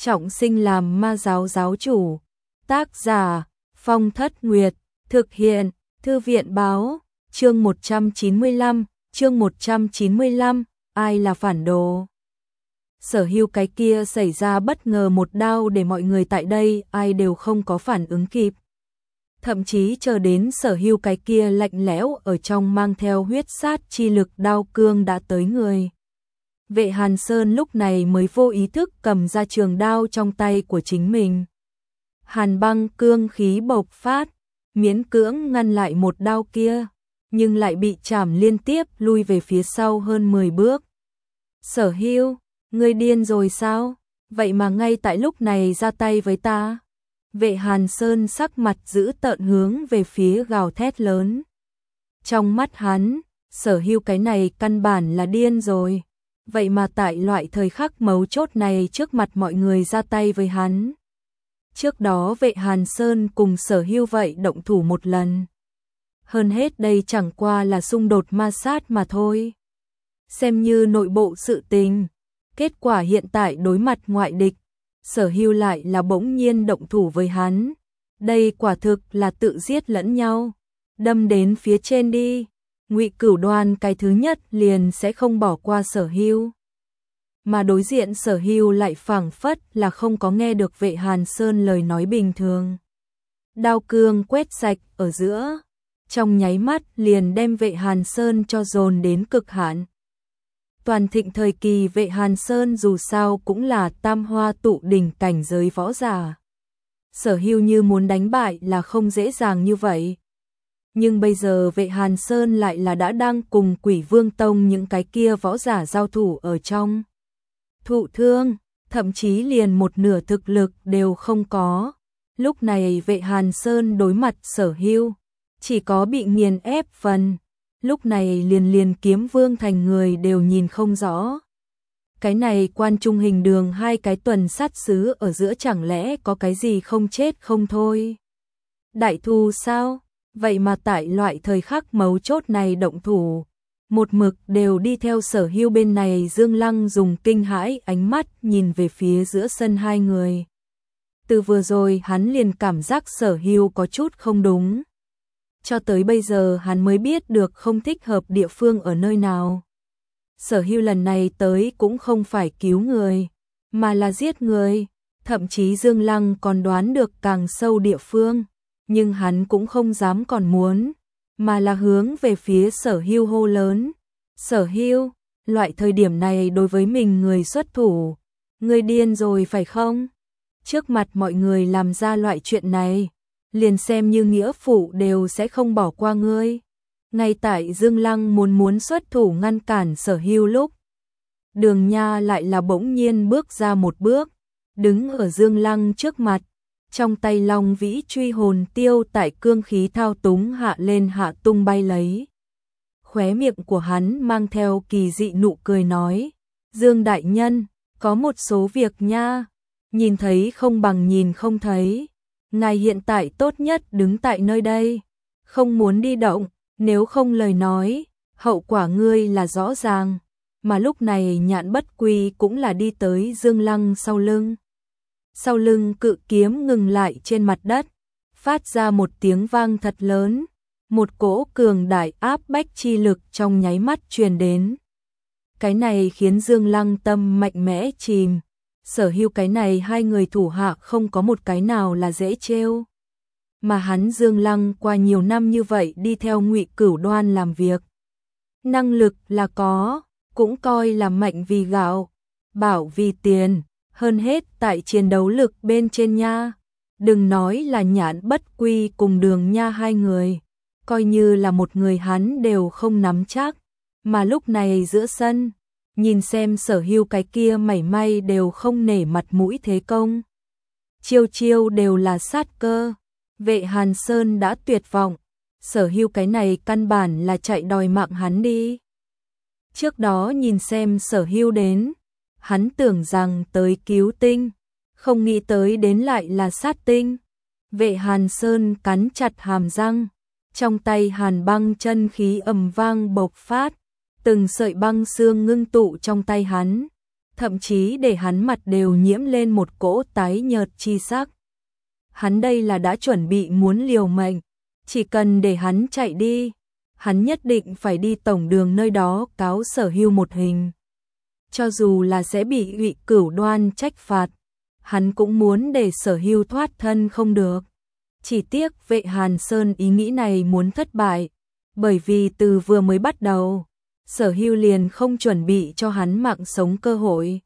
trọng sinh làm ma giáo giáo chủ. Tác giả Phong Thất Nguyệt, thực hiện Thư viện Báo. Chương 195, ai là phản đồ? Sở Hưu cái kia xảy ra bất ngờ một đao để mọi người tại đây ai đều không có phản ứng kịp. Thậm chí chờ đến Sở Hưu cái kia lạnh lẽo ở trong mang theo huyết sát chi lực đao cương đã tới người. Vệ Hàn Sơn lúc này mới vô ý thức cầm ra trường đao trong tay của chính mình. Hàn băng cương khí bộc phát, miễn cưỡng ngăn lại một đao kia, nhưng lại bị chảm liên tiếp lui về phía sau hơn 10 bước. Sở Hưu, ngươi điên rồi sao? Vậy mà ngay tại lúc này ra tay với ta. Vệ Hàn Sơn sắc mặt dữ tợn hướng về phía gào thét lớn. Trong mắt hắn, Sở Hưu cái này căn bản là điên rồi. Vậy mà tại loại thời khắc mấu chốt này trước mặt mọi người ra tay với hắn. Trước đó Vệ Hàn Sơn cùng Sở Hưu vậy động thủ một lần. Hơn hết đây chẳng qua là xung đột ma sát mà thôi. Xem như nội bộ sự tình. Kết quả hiện tại đối mặt ngoại địch, Sở Hưu lại là bỗng nhiên động thủ với hắn. Đây quả thực là tự giết lẫn nhau. Đâm đến phía trên đi. Ngụy Cửu Đoan cái thứ nhất liền sẽ không bỏ qua Sở Hưu. Mà đối diện Sở Hưu lại phảng phất là không có nghe được Vệ Hàn Sơn lời nói bình thường. Đao cương quét sạch ở giữa, trong nháy mắt liền đem Vệ Hàn Sơn cho dồn đến cực hạn. Toàn thịnh thời kỳ Vệ Hàn Sơn dù sao cũng là tam hoa tụ đỉnh cảnh giới võ giả. Sở Hưu như muốn đánh bại là không dễ dàng như vậy. Nhưng bây giờ Vệ Hàn Sơn lại là đã đang cùng Quỷ Vương Tông những cái kia võ giả giao thủ ở trong. Thụ thương, thậm chí liền một nửa thực lực đều không có. Lúc này Vệ Hàn Sơn đối mặt Sở Hưu, chỉ có bị nghiền ép phần. Lúc này liền Kiếm Vương thành người đều nhìn không rõ. Cái này Quan Trung Hình Đường hai cái tuần sát sứ ở giữa chẳng lẽ có cái gì không chết không thôi. Đại thù sao? Vậy mà tại loại thời khắc mấu chốt này động thủ, một mực đều đi theo Sở Hưu bên này. Dương Lăng dùng kinh hãi ánh mắt nhìn về phía giữa sân hai người. Từ vừa rồi hắn liền cảm giác Sở Hưu có chút không đúng. Cho tới bây giờ hắn mới biết được không thích hợp địa phương ở nơi nào. Sở Hưu lần này tới cũng không phải cứu người, mà là giết người. Thậm chí Dương Lăng còn đoán được càng sâu địa phương. Nhưng hắn cũng không dám còn muốn, mà là hướng về phía Sở Hưu hô lớn. Sở Hưu, loại thời điểm này đối với mình người xuất thủ, ngươi điên rồi phải không? Trước mặt mọi người làm ra loại chuyện này, liền xem như nghĩa phụ đều sẽ không bỏ qua ngươi. Ngay tại Dương Lăng muốn xuất thủ ngăn cản Sở Hưu lúc, Đường Nha lại là bỗng nhiên bước ra một bước, đứng ở Dương Lăng trước mặt. Trong tay Long Vĩ truy hồn tiêu tại cương khí thao túng hạ lên hạ tung bay lấy. Khóe miệng của hắn mang theo kỳ dị nụ cười nói. Dương đại nhân, có một số việc nha. Nhìn thấy không bằng nhìn không thấy. Ngài hiện tại tốt nhất đứng tại nơi đây. Không muốn đi động, nếu không lời nói, hậu quả ngươi là rõ ràng. Mà lúc này Nhạn Bất Quy cũng là đi tới Dương Lăng sau lưng. Sau lưng cự kiếm ngừng lại trên mặt đất, phát ra một tiếng vang thật lớn, một cỗ cường đại áp bách chi lực trong nháy mắt truyền đến. Cái này khiến Dương Lăng tâm mạnh mẽ chìm. Sở Hưu cái này hai người thủ hạ không có một cái nào là dễ trêu. Mà hắn Dương Lăng qua nhiều năm như vậy đi theo Ngụy Cửu Đoan làm việc. Năng lực là có, cũng coi là mạnh vì gạo, bảo vì tiền. Hơn hết tại chiến đấu lực bên trên nha. Đừng nói là Nhạn Bất Quy cùng Đường Nha hai người. Coi như là một người hắn đều không nắm chắc. Mà lúc này giữa sân, nhìn xem Sở Hưu cái kia mảy may đều không nể mặt mũi thế công. Chiêu chiêu đều là sát cơ. Vệ Hàn Sơn đã tuyệt vọng. Sở Hưu cái này căn bản là chạy đòi mạng hắn đi. Trước đó nhìn xem Sở Hưu đến, hắn tưởng rằng tới cứu tinh, không nghĩ tới đến lại là sát tinh. Vệ Hàn Sơn cắn chặt hàm răng, trong tay hàn băng chân khí ầm vang bộc phát, từng sợi băng xương ngưng tụ trong tay hắn, thậm chí để hắn mặt đều nhiễm lên một cỗ tái nhợt chi sắc. Hắn đây là đã chuẩn bị muốn liều mệnh, chỉ cần để hắn chạy đi, hắn nhất định phải đi tổng đường nơi đó cáo Sở Hưu một hình. Cho dù là sẽ bị Ngụy Cửu Đoan trách phạt, hắn cũng muốn để Sở Hưu thoát thân không được. Chỉ tiếc Vệ Hàn Sơn ý nghĩ này muốn thất bại, bởi vì từ vừa mới bắt đầu, Sở Hưu liền không chuẩn bị cho hắn mạng sống cơ hội.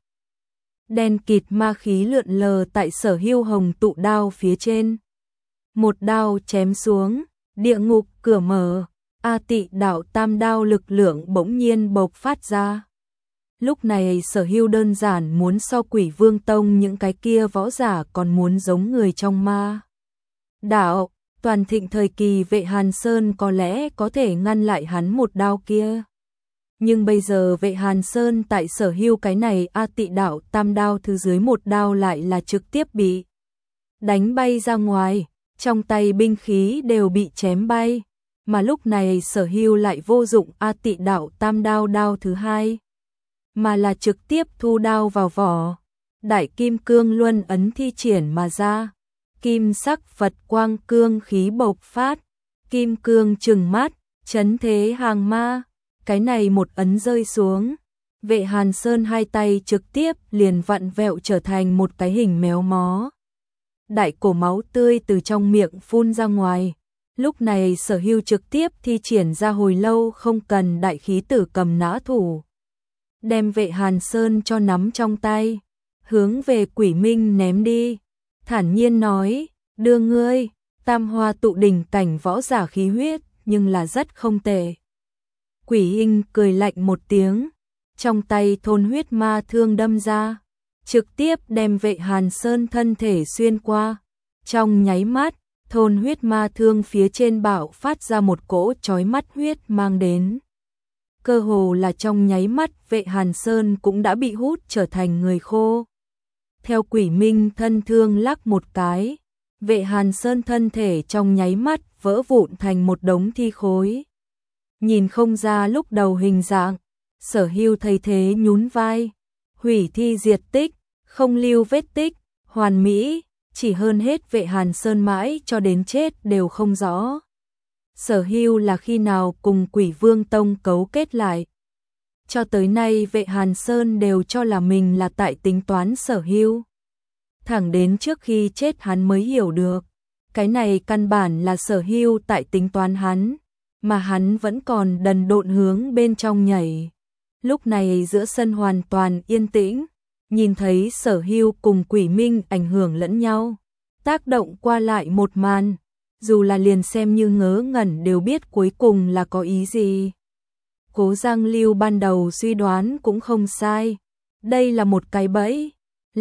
Đen kịt ma khí lượn lờ tại Sở Hưu hồng tụ đao phía trên. Một đao chém xuống, địa ngục cửa mở, A Tị đạo tam đao lực lượng bỗng nhiên bộc phát ra. Lúc này Sở Hưu đơn giản muốn so Quỷ Vương Tông những cái kia võ giả còn muốn giống người trong ma đạo. Toàn thịnh thời kỳ Vệ Hàn Sơn có lẽ có thể ngăn lại hắn một đao kia. Nhưng bây giờ Vệ Hàn Sơn tại Sở Hưu cái này A Tị đạo tam đao thứ dưới một đao lại là trực tiếp bị đánh bay ra ngoài, trong tay binh khí đều bị chém bay, mà lúc này Sở Hưu lại vô dụng A Tị đạo tam đao đao thứ hai, mà là trực tiếp thu đao vào vỏ. Đại kim cương luân ấn thi triển mà ra, kim sắc Phật quang cương khí bộc phát, kim cương trừng mắt, chấn thế hàng ma. Cái này một ấn rơi xuống, Vệ Hàn Sơn hai tay trực tiếp liền vặn vẹo trở thành một cái hình méo mó. Đại cổ máu tươi từ trong miệng phun ra ngoài. Lúc này Sở Hưu trực tiếp thi triển ra hồi lâu không cần đại khí tử cầm nã thủ, đem Vệ Hàn Sơn cho nắm trong tay, hướng về Quỷ Minh ném đi, thản nhiên nói, đưa ngươi, tam hoa tụ đỉnh cảnh võ giả khí huyết, nhưng là rất không tệ. Quỷ Minh cười lạnh một tiếng, trong tay thôn huyết ma thương đâm ra, trực tiếp đem Vệ Hàn Sơn thân thể xuyên qua. Trong nháy mắt, thôn huyết ma thương phía trên bạo phát ra một cỗ chói mắt huyết mang đến. Cơ hồ là trong nháy mắt Vệ Hàn Sơn cũng đã bị hút trở thành người khô. Theo Quỷ Minh thân thương lắc một cái, Vệ Hàn Sơn thân thể trong nháy mắt vỡ vụn thành một đống thi khối. Nhìn không ra lúc đầu hình dạng, Sở Hưu thay thế nhún vai, hủy thi diệt tích, không lưu vết tích, hoàn mỹ, chỉ hơn hết Vệ Hàn Sơn mãi cho đến chết đều không rõ. Sở Hưu là khi nào cùng Quỷ Vương Tông cấu kết lại. Cho tới nay Vệ Hàn Sơn đều cho là mình là tại tính toán Sở Hưu. Thẳng đến trước khi chết hắn mới hiểu được, cái này căn bản là Sở Hưu tại tính toán hắn, mà hắn vẫn còn đần độn hướng bên trong nhảy. Lúc này giữa sân hoàn toàn yên tĩnh, nhìn thấy Sở Hưu cùng Quỷ Minh ảnh hưởng lẫn nhau, tác động qua lại một màn, dù là liền xem như ngớ ngẩn đều biết cuối cùng là có ý gì. Cố Giang Lưu ban đầu suy đoán cũng không sai, đây là một cái bẫy,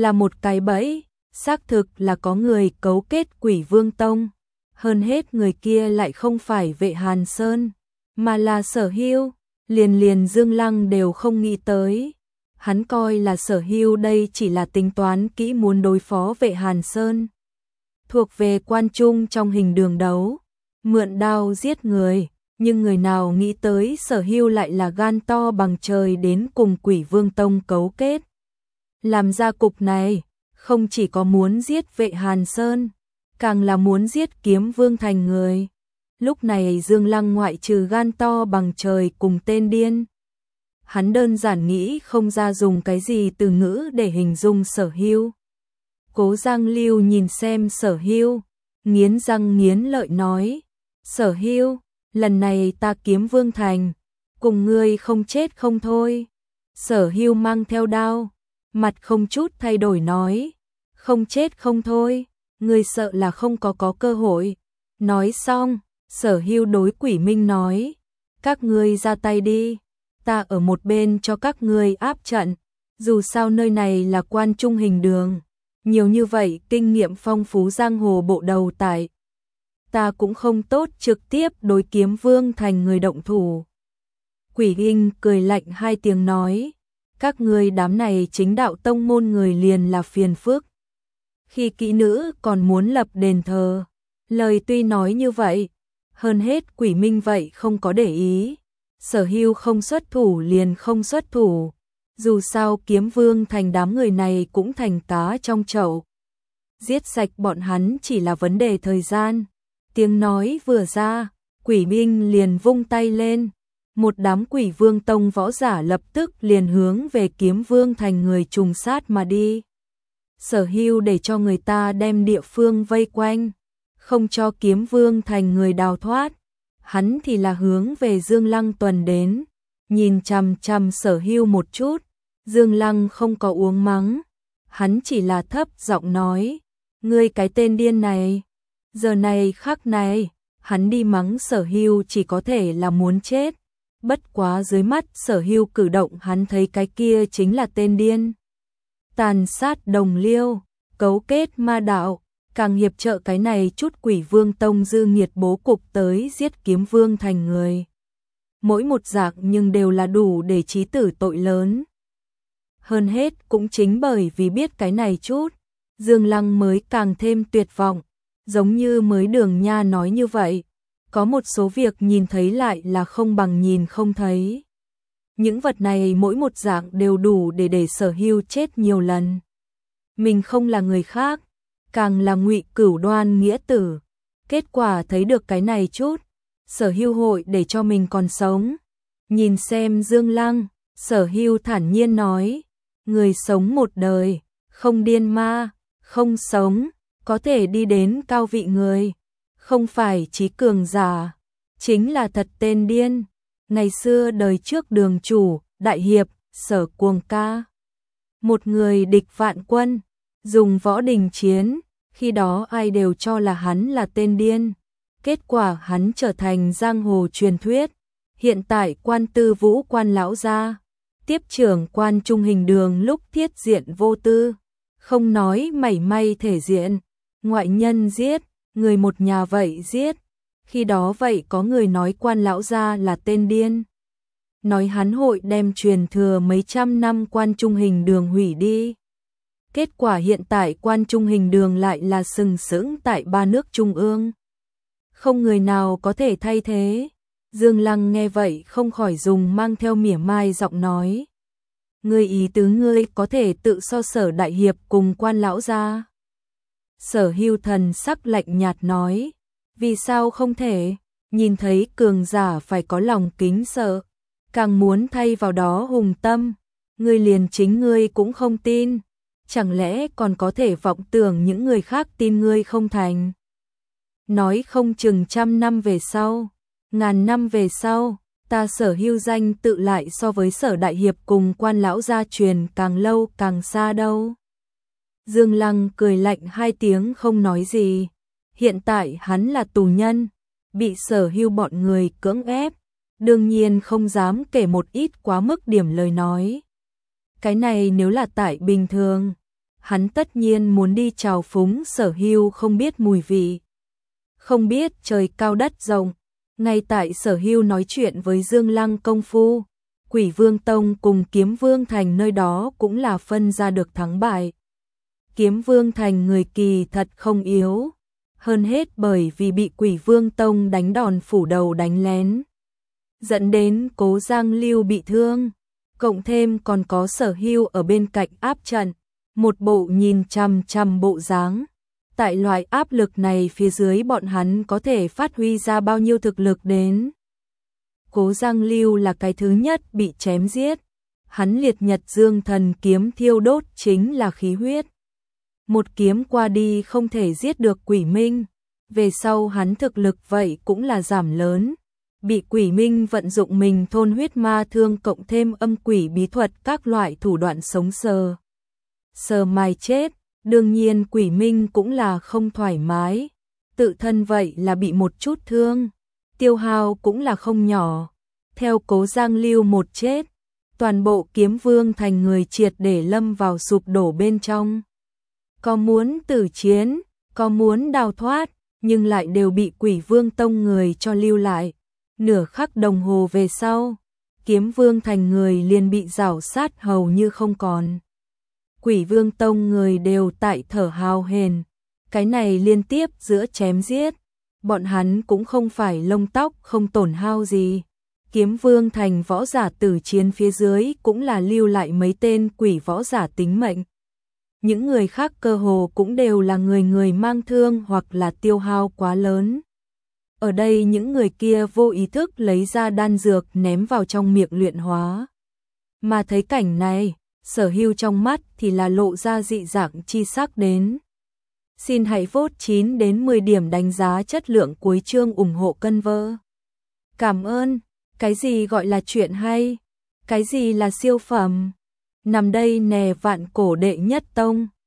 xác thực là có người cấu kết Quỷ Vương Tông, hơn hết người kia lại không phải Vệ Hàn Sơn, mà là Sở Hưu. Liền Dương Lăng đều không nghĩ tới, hắn coi là Sở Hưu đây chỉ là tính toán kỹ muốn đối phó Vệ Hàn Sơn, thuộc về quan trung trong hình đường đấu, mượn đao giết người, nhưng người nào nghĩ tới Sở Hưu lại là gan to bằng trời đến cùng Quỷ Vương Tông cấu kết. Làm ra cục này, không chỉ có muốn giết Vệ Hàn Sơn, càng là muốn giết Kiếm Vương thành người. Lúc này Dương Lăng ngoại trừ gan to bằng trời cùng tên điên, hắn đơn giản nghĩ không ra dùng cái gì từ ngữ để hình dung Sở Hưu. Cố Giang Lưu nhìn xem Sở Hưu, nghiến răng nghiến lợi nói, Sở Hưu, lần này ta Kiếm Vương thành, cùng ngươi không chết không thôi. Sở Hưu mang theo đao, mặt không chút thay đổi nói, không chết không thôi, ngươi sợ là không có cơ hội. Nói xong, Sở Hưu đối Quỷ Minh nói, các ngươi ra tay đi, ta ở một bên cho các ngươi áp trận, dù sao nơi này là quan trung hình đường, nhiều như vậy kinh nghiệm phong phú giang hồ bộ đầu tại, ta cũng không tốt trực tiếp đối Kiếm Vương thành người động thủ. Quỷ Minh cười lạnh hai tiếng nói, các ngươi đám này chính đạo tông môn người liền là phiền phức. Khi kỹ nữ còn muốn lập đền thờ, lời tuy nói như vậy, hơn hết Quỷ Minh vậy không có để ý, Sở Hưu không xuất thủ liền không xuất thủ, Dù sao Kiếm Vương thành đám người này cũng thành cá trong chậu. Giết sạch bọn hắn chỉ là vấn đề thời gian. Tiếng nói vừa ra, Quỷ binh liền vung tay lên. Một đám Quỷ Vương tông võ giả lập tức liền hướng về Kiếm Vương thành người trùng sát mà đi. Sở Hưu để cho người ta đem địa phương vây quanh, không cho Kiếm Vương thành người đào thoát. Hắn thì là hướng về Dương Lăng tuần đến, nhìn chằm chằm Sở Hưu một chút. Dương Lăng không có uống mắng, hắn chỉ là thấp giọng nói, ngươi cái tên điên này, giờ này khắc này, hắn đi mắng Sở Hưu chỉ có thể là muốn chết. Bất quá dưới mắt Sở Hưu cử động hắn thấy cái kia chính là tên điên. Tàn sát đồng liêu, cấu kết ma đạo, càng hiệp trợ cái này chút Quỷ Vương tông dư nghiệt bố cục tới giết Kiếm Vương thành người. Mỗi một dạng nhưng đều là đủ để chí tử tội lớn. Hơn hết cũng chính bởi vì biết cái này chút, Dương Lăng mới càng thêm tuyệt vọng, giống như mới Đường Nha nói như vậy, có một số việc nhìn thấy lại là không bằng nhìn không thấy. Những vật này mỗi một dạng đều đủ để Sở Hưu chết nhiều lần. Mình không là người khác, càng là Ngụy Cửu Đoan nghĩa tử. Kết quả thấy được cái này chút, Sở Hưu hội để cho mình còn sống. Nhìn xem Dương Lăng, Sở Hưu thản nhiên nói, người sống một đời, không điên ma, không sống, có thể đi đến cao vị người, không phải trí cường giả, chính là thật tên điên. Ngày xưa đời trước đường chủ, đại hiệp, Sở Cuồng ca. Một người địch vạn quân, dùng võ đình chiến, khi đó ai đều cho là hắn là tên điên. Kết quả hắn trở thành giang hồ truyền thuyết, hiện tại Quan Tư Vũ quan lão gia, tiếp trưởng Quan Trung Hình Đường lúc thiết diện vô tư, không nói mảy may thể diện, ngoại nhân giết, người một nhà vậy giết. Khi đó vậy có người nói Quan lão gia là tên điên, nói hắn hội đem truyền thừa mấy trăm năm Quan Trung Hình Đường hủy đi. Kết quả hiện tại Quan Trung Hình Đường lại là sừng sững tại ba nước trung ương, không người nào có thể thay thế. Dương Lăng nghe vậy không khỏi dùng mang theo mỉa mai giọng nói, ngươi ý tứ ngươi có thể tự so Sở đại hiệp cùng Quan lão gia? Sở Hưu thần sắc lạnh nhạt nói, vì sao không thể, nhìn thấy cường giả phải có lòng kính sợ, càng muốn thay vào đó hùng tâm, ngươi liền chính ngươi cũng không tin, chẳng lẽ còn có thể vọng tưởng những người khác tin ngươi không thành? Nói không chừng trăm năm về sau, ngàn năm về sau, ta Sở Hưu danh tự lại so với Sở đại hiệp cùng Quan lão gia truyền càng lâu càng xa đâu. Dương Lăng cười lạnh hai tiếng không nói gì. Hiện tại hắn là tù nhân, bị Sở Hưu bọn người cưỡng ép, đương nhiên không dám kể một ít quá mức điểm lời nói. Cái này nếu là tại bình thường, hắn tất nhiên muốn đi chào phúng Sở Hưu không biết mùi vị, không biết trời cao đất rộng. Ngay tại Sở Hưu nói chuyện với Dương Lăng công phu, Quỷ Vương Tông cùng Kiếm Vương Thành nơi đó cũng là phân ra được thắng bại. Kiếm Vương Thành người kỳ thật không yếu, hơn hết bởi vì bị Quỷ Vương Tông đánh đòn phủ đầu đánh lén, dẫn đến Cố Giang Lưu bị thương, cộng thêm còn có Sở Hưu ở bên cạnh áp trận, một bộ nhìn chằm chằm bộ dáng. Tại loại áp lực này phía dưới bọn hắn có thể phát huy ra bao nhiêu thực lực đến. Cố Giang Lưu là cái thứ nhất bị chém giết, hắn liệt nhật dương thần kiếm thiêu đốt chính là khí huyết. Một kiếm qua đi không thể giết được Quỷ Minh, về sau hắn thực lực vậy cũng là giảm lớn. Bị Quỷ Minh vận dụng mình thôn huyết ma thương cộng thêm âm quỷ bí thuật các loại thủ đoạn sống sờ mài chết. Đương nhiên Quỷ Minh cũng là không thoải mái, tự thân vậy là bị một chút thương, tiêu hao cũng là không nhỏ. Theo Cố Giang Lưu một chết, toàn bộ Kiếm Vương Thành người triệt để lâm vào sụp đổ bên trong. Có muốn tử chiến, có muốn đào thoát, nhưng lại đều bị Quỷ Vương Tông người cho lưu lại. Nửa khắc đồng hồ về sau, Kiếm Vương Thành người liền bị rảo sát hầu như không còn. Quỷ Vương Tông người đều tại thở hào hển, cái này liên tiếp giữa chém giết, bọn hắn cũng không phải lông tóc không tổn hao gì, Kiếm Vương thành võ giả tử chiến phía dưới cũng là lưu lại mấy tên quỷ võ giả tính mệnh. Những người khác cơ hồ cũng đều là người mang thương hoặc là tiêu hao quá lớn. Ở đây những người kia vô ý thức lấy ra đan dược ném vào trong miệng luyện hóa. Mà thấy cảnh này, Sở Hưu trong mắt thì là lộ ra dị dạng chi sắc đến. Xin hãy vote 9 đến 10 điểm đánh giá chất lượng cuối chương ủng hộ cân vơ. Cảm ơn. Cái gì gọi là chuyện hay? Cái gì là siêu phẩm? Nằm đây nè vạn cổ đệ nhất tông.